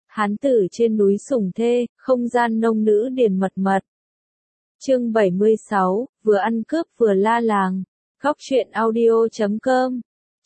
Hán tử trên núi sủng thê, không gian nông nữ điền mật mật. Chương 76, vừa ăn cướp vừa la làng. Góc truyện audio.com.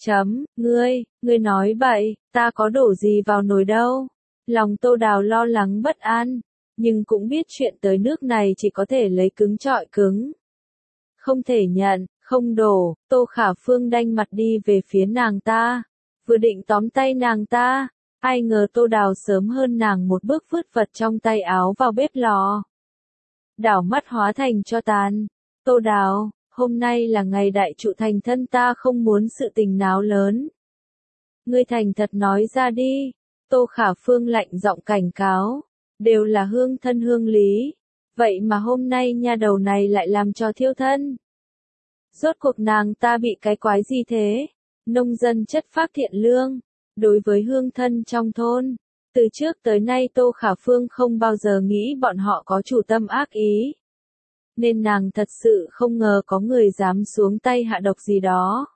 Ngươi nói bậy, ta có đổ gì vào nồi đâu. Lòng Tô Đào lo lắng bất an, nhưng cũng biết chuyện tới nước này chỉ có thể lấy cứng trọi cứng. Không thể nhận, không đổ, Tô Khả Phương đanh mặt đi về phía nàng ta. Vừa định tóm tay nàng ta, ai ngờ Tô Đào sớm hơn nàng một bước vứt vật trong tay áo vào bếp lò. Đảo mắt hóa thành tro tàn. Tô Đào, hôm nay là ngày đại trụ thành thân, ta không muốn sự tình náo lớn. Ngươi thành thật nói ra đi. Tô Khả Phương lạnh giọng cảnh cáo. Đều là hương thân hương lý. Vậy mà hôm nay nha đầu này lại làm trò thiêu thân. Rốt cuộc nàng ta bị cái quái gì thế? Nông dân chất phác thiện lương. Đối với hương thân trong thôn, từ trước tới nay Tô Khả Phương không bao giờ nghĩ bọn họ có chủ tâm ác ý. Nên nàng thật sự không ngờ có người dám xuống tay hạ độc gì đó.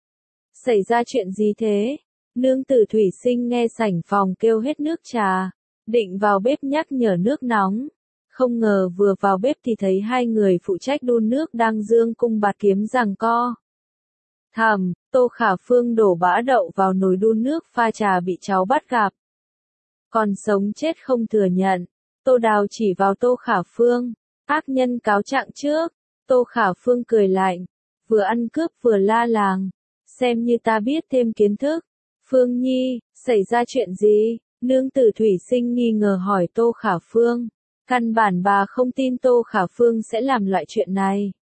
Xảy ra chuyện gì thế? Nương tử Thủy Sinh nghe sảnh phòng kêu hết nước trà, định vào bếp nhắc nhở nước nóng. Không ngờ vừa vào bếp thì thấy hai người phụ trách đun nước đang dương cung bạt kiếm giằng co. Thầm, Tô Khả Phương đổ bã đậu vào nồi đun nước pha trà bị cháu bắt gặp. Còn sống chết không thừa nhận. Tô Đào chỉ vào Tô Khả Phương. Ác nhân cáo trạng trước. Tô Khả Phương cười lạnh. Vừa ăn cướp vừa la làng. Xem như ta biết thêm kiến thức. Phương Nhi, xảy ra chuyện gì? Nương tử Thủy Sinh nghi ngờ hỏi Tô Khả Phương. Căn bản bà không tin Tô Khả Phương sẽ làm loại chuyện này.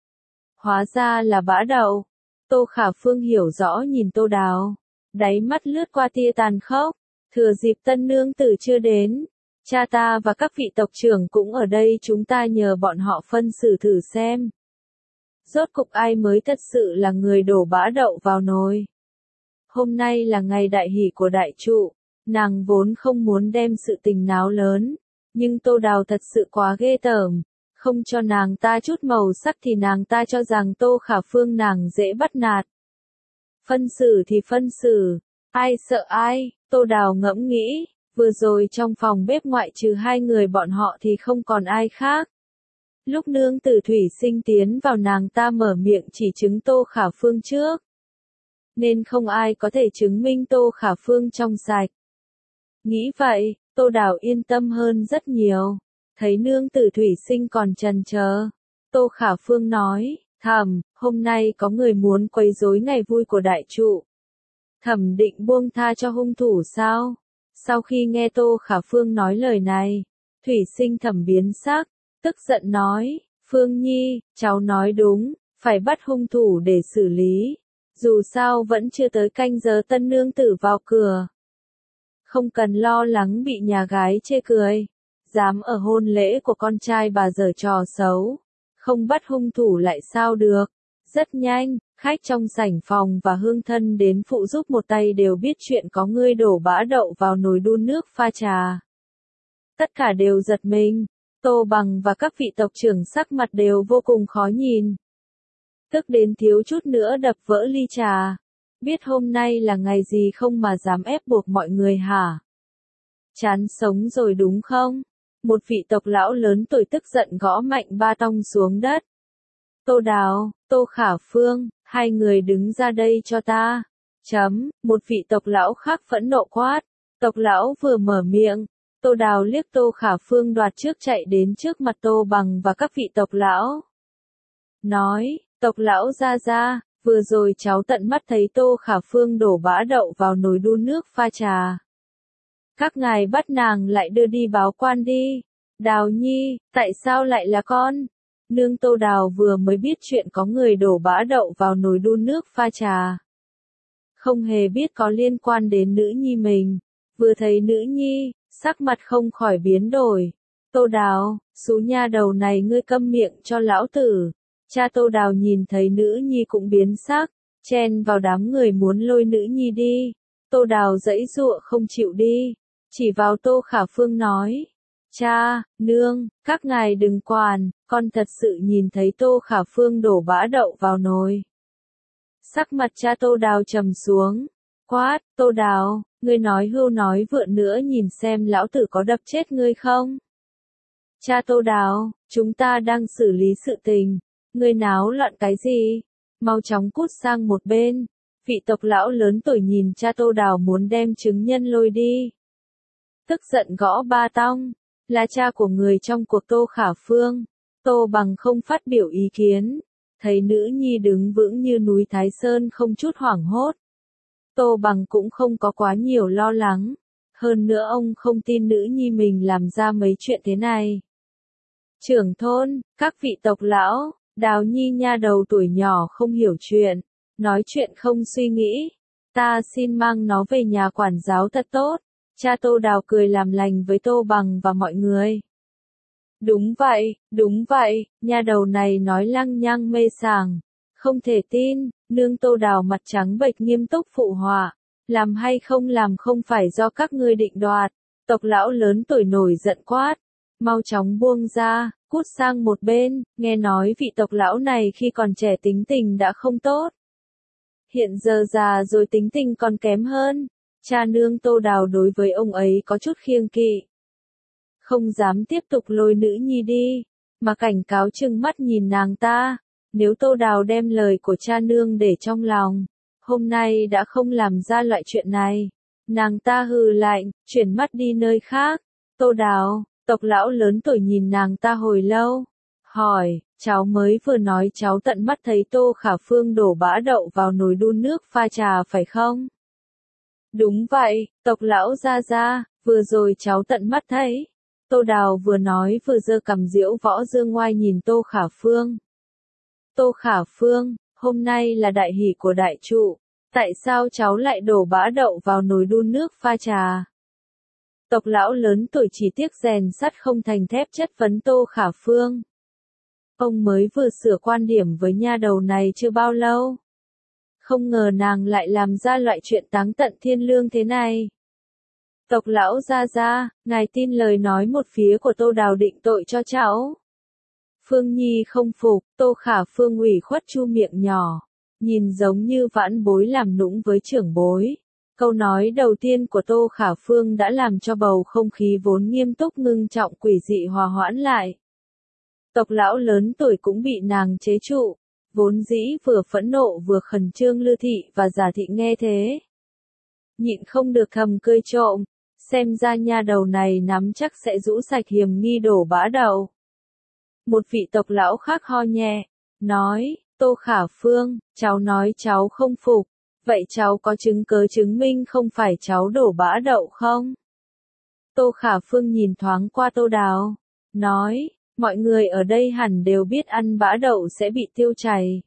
Hóa ra là bã đậu. Tô Khả Phương hiểu rõ nhìn Tô Đào. Đáy mắt lướt qua tia tàn khốc. Thừa dịp tân nương tử chưa đến. Cha ta và các vị tộc trưởng cũng ở đây, chúng ta nhờ bọn họ phân xử thử xem. Rốt cục ai mới thật sự là người đổ bã đậu vào nồi. Hôm nay là ngày đại hỷ của đại trụ. Nàng vốn không muốn đem sự tình náo lớn. Nhưng Tô Đào thật sự quá ghê tởm. Không cho nàng ta chút màu sắc thì nàng ta cho rằng Tô Khả Phương nàng dễ bắt nạt. Phân xử thì phân xử. Ai sợ ai? Tô Đào ngẫm nghĩ. Vừa rồi trong phòng bếp ngoại trừ hai người bọn họ thì không còn ai khác. Lúc nương tử Thủy Sinh tiến vào nàng ta mở miệng chỉ chứng Tô Khả Phương trước. Nên không ai có thể chứng minh Tô Khả Phương trong sạch. Nghĩ vậy, Tô Đào yên tâm hơn rất nhiều. Thấy nương tử Thủy Sinh còn chần chờ. Tô Khả Phương nói, Thẩm, hôm nay có người muốn quấy rối ngày vui của đại trụ. Thẩm định buông tha cho hung thủ sao? Sau khi nghe Tô Khả Phương nói lời này, Thủy Sinh Thẩm biến sắc, tức giận nói, Phương Nhi, cháu nói đúng, phải bắt hung thủ để xử lý. Dù sao vẫn chưa tới canh giờ tân nương tử vào cửa. Không cần lo lắng bị nhà gái chê cười. Dám ở hôn lễ của con trai bà giở trò xấu. Không bắt hung thủ lại sao được. Rất nhanh, khách trong sảnh phòng và hương thân đến phụ giúp một tay đều biết chuyện có người đổ bã đậu vào nồi đun nước pha trà. Tất cả đều giật mình. Tô Bằng và các vị tộc trưởng sắc mặt đều vô cùng khó nhìn. Tức đến thiếu chút nữa đập vỡ ly trà. Biết hôm nay là ngày gì không mà dám ép buộc mọi người hả? Chán sống rồi đúng không? Một vị tộc lão lớn tuổi tức giận gõ mạnh ba tông xuống đất. Tô Đào, Tô Khả Phương, hai người đứng ra đây cho ta. Một vị tộc lão khác phẫn nộ quát. Tộc lão vừa mở miệng. Tô Đào liếc Tô Khả Phương đoạt trước chạy đến trước mặt Tô Bằng và các vị tộc lão. Nói, tộc lão ra, vừa rồi cháu tận mắt thấy Tô Khả Phương đổ bã đậu vào nồi đun nước pha trà. Các ngài bắt nàng lại đưa đi báo quan đi. Đào Nhi, tại sao lại là con? Nương Tô Đào vừa mới biết chuyện có người đổ bã đậu vào nồi đun nước pha trà. Không hề biết có liên quan đến nữ nhi mình. Vừa thấy nữ nhi, sắc mặt không khỏi biến đổi. Tô Đào, xú nha đầu này ngươi câm miệng cho lão tử. Cha Tô Đào nhìn thấy nữ nhi cũng biến sắc, chen vào đám người muốn lôi nữ nhi đi. Tô Đào giãy giụa không chịu đi, chỉ vào Tô Khả Phương nói. Cha, nương, các ngài đừng quản, con thật sự nhìn thấy Tô Khả Phương đổ bã đậu vào nồi. Sắc mặt cha Tô Đào trầm xuống, Quát, Tô Đào, ngươi nói hưu nói vượn nữa nhìn xem lão tử có đập chết ngươi không? Cha Tô Đào, chúng ta đang xử lý sự tình, ngươi náo loạn cái gì? Mau chóng cút sang một bên. Vị tộc lão lớn tuổi nhìn cha Tô Đào muốn đem chứng nhân lôi đi. Tức giận gõ ba tong, là cha của người trong cuộc Tô Khả Phương. Tô Bằng không phát biểu ý kiến, thấy nữ nhi đứng vững như núi Thái Sơn không chút hoảng hốt. Tô Bằng cũng không có quá nhiều lo lắng, hơn nữa ông không tin nữ nhi mình làm ra mấy chuyện thế này. Trưởng thôn, các vị tộc lão, Đào Nhi nha đầu tuổi nhỏ không hiểu chuyện, nói chuyện không suy nghĩ, ta xin mang nó về nhà quản giáo thật tốt. Cha Tô Đào cười làm lành với Tô Bằng và mọi người. Đúng vậy, nha đầu này nói lăng nhăng mê sảng, không thể tin. Nương Tô Đào mặt trắng bệch nghiêm túc phụ họa, làm hay không làm không phải do các ngươi định đoạt. Tộc lão lớn tuổi nổi giận quát, mau chóng buông ra, cút sang một bên. Nghe nói vị tộc lão này khi còn trẻ tính tình đã không tốt, hiện giờ già rồi tính tình còn kém hơn. Cha nương Tô Đào đối với ông ấy có chút kiêng kỵ, không dám tiếp tục lôi nữ nhi đi, mà cảnh cáo trừng mắt nhìn nàng ta. Nếu Tô Đào đem lời của cha nương để trong lòng, hôm nay đã không làm ra loại chuyện này. Nàng ta hừ lạnh, chuyển mắt đi nơi khác. Tô Đào, tộc lão lớn tuổi nhìn nàng ta hồi lâu, hỏi, cháu mới vừa nói cháu tận mắt thấy Tô Khả Phương đổ bã đậu vào nồi đun nước pha trà phải không? Đúng vậy, tộc lão gia, vừa rồi cháu tận mắt thấy. Tô Đào vừa nói vừa giơ cằm diễu võ dương ngoai nhìn Tô Khả Phương. Tô Khả Phương, hôm nay là đại hỷ của đại trụ, tại sao cháu lại đổ bã đậu vào nồi đun nước pha trà? Tộc lão lớn tuổi chỉ tiếc rèn sắt không thành thép chất vấn Tô Khả Phương. Ông mới vừa sửa quan điểm với nha đầu này chưa bao lâu. Không ngờ nàng lại làm ra loại chuyện táng tận thiên lương thế này. Tộc lão gia, ngài tin lời nói một phía của Tô Đào định tội cho cháu. Phương Nhi không phục, Tô Khả Phương ủy khuất chu miệng nhỏ, nhìn giống như vãn bối làm nũng với trưởng bối. Câu nói đầu tiên của Tô Khả Phương đã làm cho bầu không khí vốn nghiêm túc ngưng trọng quỷ dị hòa hoãn lại. Tộc lão lớn tuổi cũng bị nàng chế trụ, vốn dĩ vừa phẫn nộ vừa khẩn trương Lư Thị và Giả Thị nghe thế, nhịn không được thầm cười trộm, xem ra nha đầu này nắm chắc sẽ rũ sạch hiểm nghi đổ bã đậu. Một vị tộc lão khác ho nhẹ, nói, Tô Khả Phương, cháu nói cháu không phục, vậy cháu có chứng cớ chứng minh không phải cháu đổ bã đậu không? Tô Khả Phương nhìn thoáng qua Tô Đào, nói, mọi người ở đây hẳn đều biết ăn bã đậu sẽ bị tiêu chảy.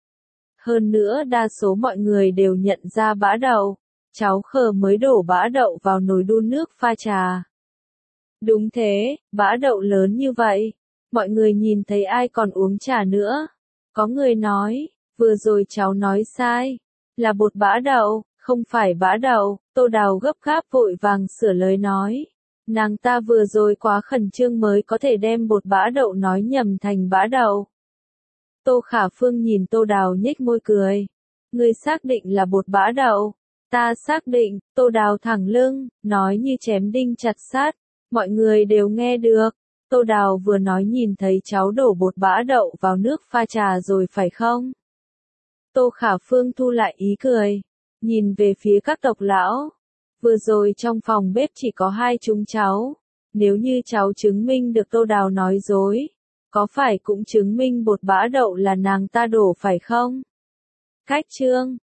Hơn nữa đa số mọi người đều nhận ra bã đậu, cháu khờ mới đổ bã đậu vào nồi đun nước pha trà. Đúng thế, bã đậu lớn như vậy, mọi người nhìn thấy ai còn uống trà nữa. Có người nói, vừa rồi cháu nói sai, là bột bã đậu, không phải bã đậu. Tô Đào gấp gáp vội vàng sửa lời nói. Nàng ta vừa rồi quá khẩn trương mới có thể đem bột bã đậu nói nhầm thành bã đậu. Tô Khả Phương nhìn Tô Đào nhếch môi cười. Ngươi xác định là bột bã đậu? Ta xác định. Tô Đào thẳng lưng, nói như chém đinh chặt sắt. Mọi người đều nghe được. Tô Đào vừa nói nhìn thấy cháu đổ bột bã đậu vào nước pha trà rồi phải không? Tô Khả Phương thu lại ý cười, nhìn về phía các tộc lão. Vừa rồi trong phòng bếp chỉ có hai chúng cháu. Nếu như cháu chứng minh được Tô Đào nói dối, có phải cũng chứng minh bột bã đậu là nàng ta đổ phải không? Cách chương